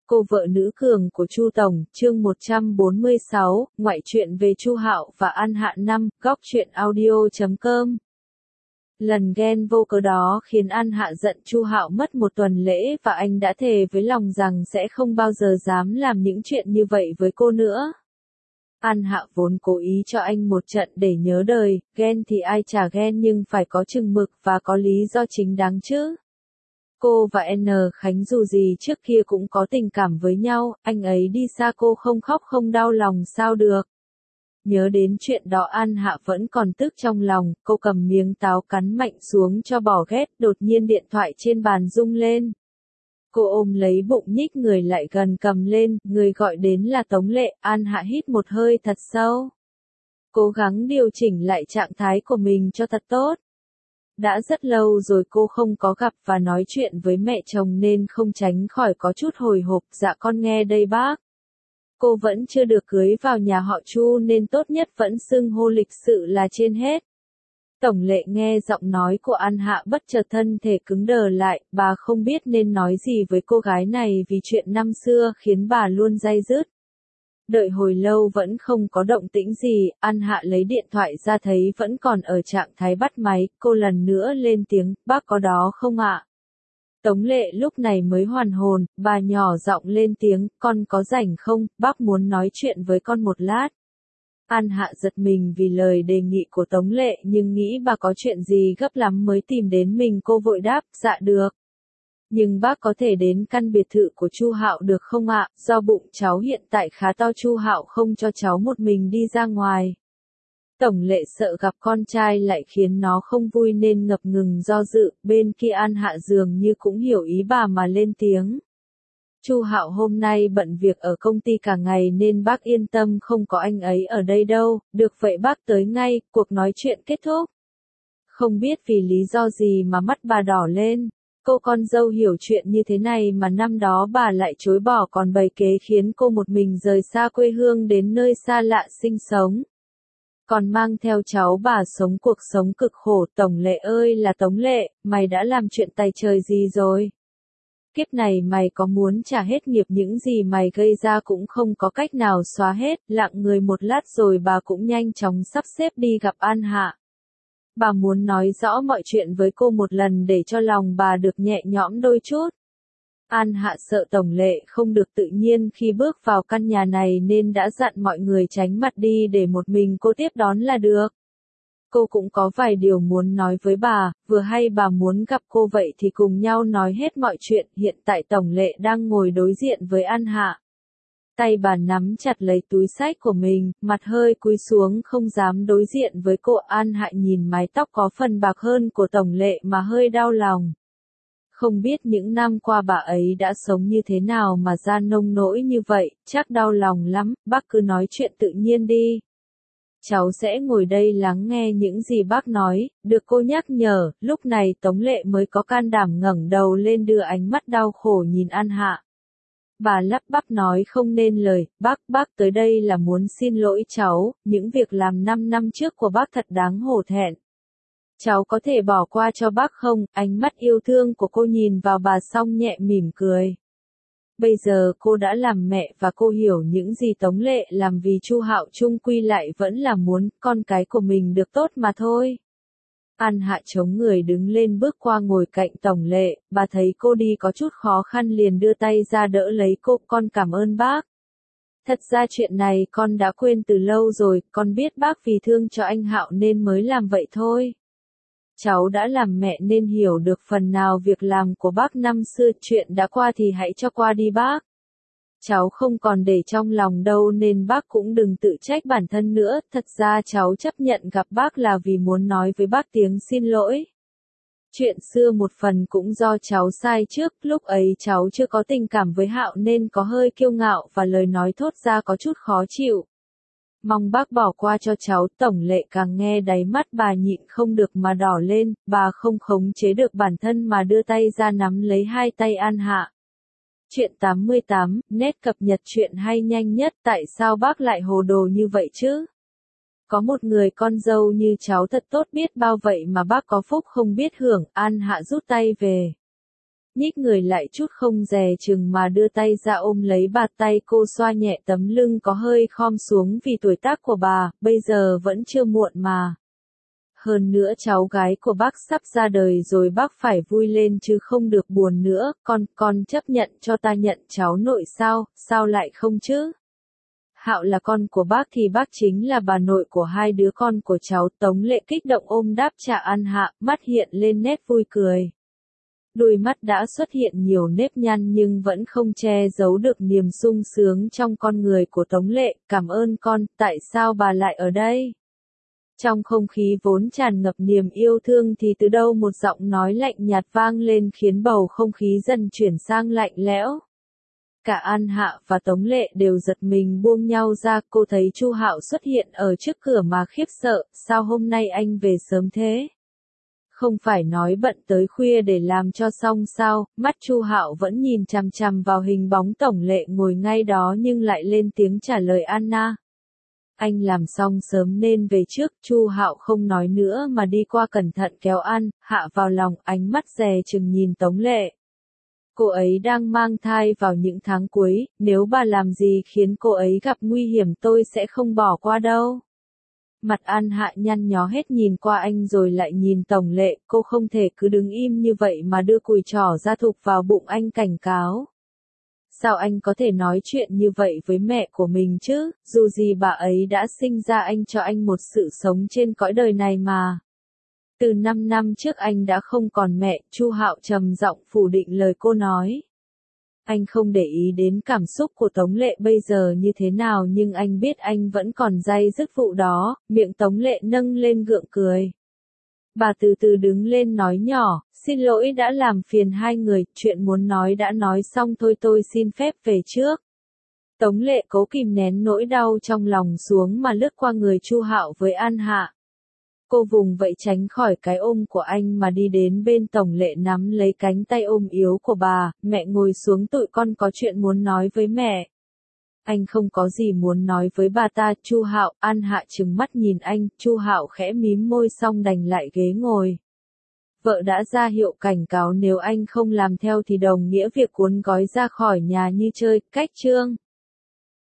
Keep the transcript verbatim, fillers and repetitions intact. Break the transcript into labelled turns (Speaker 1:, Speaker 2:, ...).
Speaker 1: Cô vợ nữ cường của Chu Tổng, chương một trăm bốn mươi sáu, ngoại truyện về Chu Hạo và An Hạ năm, góc truyện audio chấm com. Lần ghen vô cớ đó khiến An Hạ giận Chu Hạo mất một tuần lễ và anh đã thề với lòng rằng sẽ không bao giờ dám làm những chuyện như vậy với cô nữa. An Hạ vốn cố ý cho anh một trận để nhớ đời, ghen thì ai chả ghen nhưng phải có chừng mực và có lý do chính đáng chứ. Cô và N. Khánh dù gì trước kia cũng có tình cảm với nhau, anh ấy đi xa cô không khóc không đau lòng sao được. Nhớ đến chuyện đó An Hạ vẫn còn tức trong lòng, cô cầm miếng táo cắn mạnh xuống cho bỏ ghét, đột nhiên điện thoại trên bàn rung lên. Cô ôm lấy bụng nhích người lại gần cầm lên, người gọi đến là Tống Lệ, An Hạ hít một hơi thật sâu. Cố gắng điều chỉnh lại trạng thái của mình cho thật tốt. Đã rất lâu rồi cô không có gặp và nói chuyện với mẹ chồng nên không tránh khỏi có chút hồi hộp. Dạ con nghe đây bác. Cô vẫn chưa được cưới vào nhà họ Chu nên tốt nhất vẫn xưng hô lịch sự là trên hết. Tổng Lệ nghe giọng nói của An Hạ bất chợt thân thể cứng đờ lại, bà không biết nên nói gì với cô gái này vì chuyện năm xưa khiến bà luôn day dứt. Đợi hồi lâu vẫn không có động tĩnh gì, An Hạ lấy điện thoại ra thấy vẫn còn ở trạng thái bắt máy, cô lần nữa lên tiếng, bác có đó không ạ? Tống Lệ lúc này mới hoàn hồn, bà nhỏ giọng lên tiếng, con có rảnh không, bác muốn nói chuyện với con một lát. An Hạ giật mình vì lời đề nghị của Tống Lệ nhưng nghĩ bà có chuyện gì gấp lắm mới tìm đến mình, cô vội đáp, dạ được. Nhưng bác có thể đến căn biệt thự của Chu Hạo được không ạ? Do bụng cháu hiện tại khá to, Chu Hạo không cho cháu một mình đi ra ngoài. Tổng Lệ sợ gặp con trai lại khiến nó không vui nên ngập ngừng do dự, bên kia An Hạ dường như cũng hiểu ý bà mà lên tiếng. Chu Hạo hôm nay bận việc ở công ty cả ngày nên bác yên tâm không có anh ấy ở đây đâu, được vậy bác tới ngay, cuộc nói chuyện kết thúc. Không biết vì lý do gì mà mắt bà đỏ lên. Cô con dâu hiểu chuyện như thế này mà năm đó bà lại chối bỏ còn bày kế khiến cô một mình rời xa quê hương đến nơi xa lạ sinh sống. Còn mang theo cháu bà sống cuộc sống cực khổ. Tổng Lệ ơi là Tống Lệ, mày đã làm chuyện tày trời gì rồi? Kiếp này mày có muốn trả hết nghiệp những gì mày gây ra cũng không có cách nào xóa hết. Lặng người một lát rồi bà cũng nhanh chóng sắp xếp đi gặp An Hạ. Bà muốn nói rõ mọi chuyện với cô một lần để cho lòng bà được nhẹ nhõm đôi chút. An Hạ sợ Tổng Lệ không được tự nhiên khi bước vào căn nhà này nên đã dặn mọi người tránh mặt đi để một mình cô tiếp đón là được. Cô cũng có vài điều muốn nói với bà, vừa hay bà muốn gặp cô vậy thì cùng nhau nói hết mọi chuyện. Hiện tại Tổng Lệ đang ngồi đối diện với An Hạ. Tay bà nắm chặt lấy túi xách của mình, mặt hơi cúi xuống không dám đối diện với cô. An Hạ nhìn mái tóc có phần bạc hơn của Tổng Lệ mà hơi đau lòng. Không biết những năm qua bà ấy đã sống như thế nào mà ra nông nỗi như vậy, chắc đau lòng lắm, bác cứ nói chuyện tự nhiên đi. Cháu sẽ ngồi đây lắng nghe những gì bác nói, được cô nhắc nhở. Lúc này Tống Lệ mới có can đảm ngẩng đầu lên đưa ánh mắt đau khổ nhìn An Hạ. Bà lắp bắp nói không nên lời, bác, bác tới đây là muốn xin lỗi cháu, những việc làm năm năm trước của bác thật đáng hổ thẹn. Cháu có thể bỏ qua cho bác không? Ánh mắt yêu thương của cô nhìn vào bà xong nhẹ mỉm cười. Bây giờ cô đã làm mẹ và cô hiểu những gì Tống Lệ làm vì Chu Hạo chung quy lại vẫn là muốn con cái của mình được tốt mà thôi. An Hạ chống người đứng lên bước qua ngồi cạnh Tổng Lệ, bà thấy cô đi có chút khó khăn liền đưa tay ra đỡ lấy cô, con cảm ơn bác. Thật ra chuyện này con đã quên từ lâu rồi, con biết bác vì thương cho anh Hạo nên mới làm vậy thôi. Cháu đã làm mẹ nên hiểu được phần nào việc làm của bác năm xưa, chuyện đã qua thì hãy cho qua đi bác. Cháu không còn để trong lòng đâu nên bác cũng đừng tự trách bản thân nữa, thật ra cháu chấp nhận gặp bác là vì muốn nói với bác tiếng xin lỗi. Chuyện xưa một phần cũng do cháu sai trước, lúc ấy cháu chưa có tình cảm với Hạo nên có hơi kiêu ngạo và lời nói thốt ra có chút khó chịu. Mong bác bỏ qua cho cháu. Tổng Lệ càng nghe đáy mắt bà nhịn không được mà đỏ lên, bà không khống chế được bản thân mà đưa tay ra nắm lấy hai tay An Hạ. Chuyện tám mươi tám, nét cập nhật chuyện hay nhanh nhất, tại sao bác lại hồ đồ như vậy chứ? Có một người con dâu như cháu thật tốt biết bao vậy mà bác có phúc không biết hưởng. An Hạ rút tay về. nhích người lại chút không dè chừng mà đưa tay ra ôm lấy bà, tay cô xoa nhẹ tấm lưng có hơi khom xuống vì tuổi tác của bà, bây giờ vẫn chưa muộn mà. Hơn nữa cháu gái của bác sắp ra đời rồi, bác phải vui lên chứ không được buồn nữa, con, con chấp nhận cho ta nhận cháu nội sao, sao lại không chứ? Hạo là con của bác thì bác chính là bà nội của hai đứa con của cháu. Tống Lệ kích động ôm đáp trả An Hạ, mắt hiện lên nét vui cười. Đôi mắt đã xuất hiện nhiều nếp nhăn nhưng vẫn không che giấu được niềm sung sướng trong con người của Tống Lệ. Cảm ơn con, tại sao bà lại ở đây? Trong không khí vốn tràn ngập niềm yêu thương thì từ đâu một giọng nói lạnh nhạt vang lên khiến bầu không khí dần chuyển sang lạnh lẽo. Cả An Hạ và Tống Lệ đều giật mình buông nhau ra, cô thấy Chu Hạo xuất hiện ở trước cửa mà khiếp sợ, sao hôm nay anh về sớm thế? Không phải nói bận tới khuya để làm cho xong sao? Mắt Chu Hạo vẫn nhìn chằm chằm vào hình bóng Tổng Lệ ngồi ngay đó nhưng lại lên tiếng trả lời Anna. Anh làm xong sớm nên về trước. Chu Hạo không nói nữa mà đi qua cẩn thận kéo An Hạ vào lòng, ánh mắt dè chừng nhìn Tống Lệ. Cô ấy đang mang thai vào những tháng cuối, nếu bà làm gì khiến cô ấy gặp nguy hiểm tôi sẽ không bỏ qua đâu. Mặt An Hạ nhăn nhó hết nhìn qua anh rồi lại nhìn Tổng Lệ, cô không thể cứ đứng im như vậy mà đưa cùi trỏ ra thụp vào bụng anh cảnh cáo. Sao anh có thể nói chuyện như vậy với mẹ của mình chứ, dù gì bà ấy đã sinh ra anh cho anh một sự sống trên cõi đời này mà. Từ năm năm trước anh đã không còn mẹ, Chu Hạo trầm giọng phủ định lời cô nói. Anh không để ý đến cảm xúc của Tống Lệ bây giờ như thế nào nhưng anh biết anh vẫn còn day dứt vụ đó, miệng Tống Lệ nâng lên gượng cười. Bà từ từ đứng lên nói nhỏ, xin lỗi đã làm phiền hai người, chuyện muốn nói đã nói xong thôi tôi xin phép về trước. Tống Lệ cố kìm nén nỗi đau trong lòng xuống mà lướt qua người Chu Hạo với An Hạ. Cô vùng vậy tránh khỏi cái ôm của anh mà đi đến bên Tổng Lệ nắm lấy cánh tay ôm yếu của bà, mẹ ngồi xuống tụi con có chuyện muốn nói với mẹ. Anh không có gì muốn nói với bà ta, Chu Hạo. An Hạ trừng mắt nhìn anh, Chu Hạo khẽ mím môi xong đành lại ghế ngồi. Vợ đã ra hiệu cảnh cáo nếu anh không làm theo thì đồng nghĩa việc cuốn gói ra khỏi nhà như chơi, cách chương.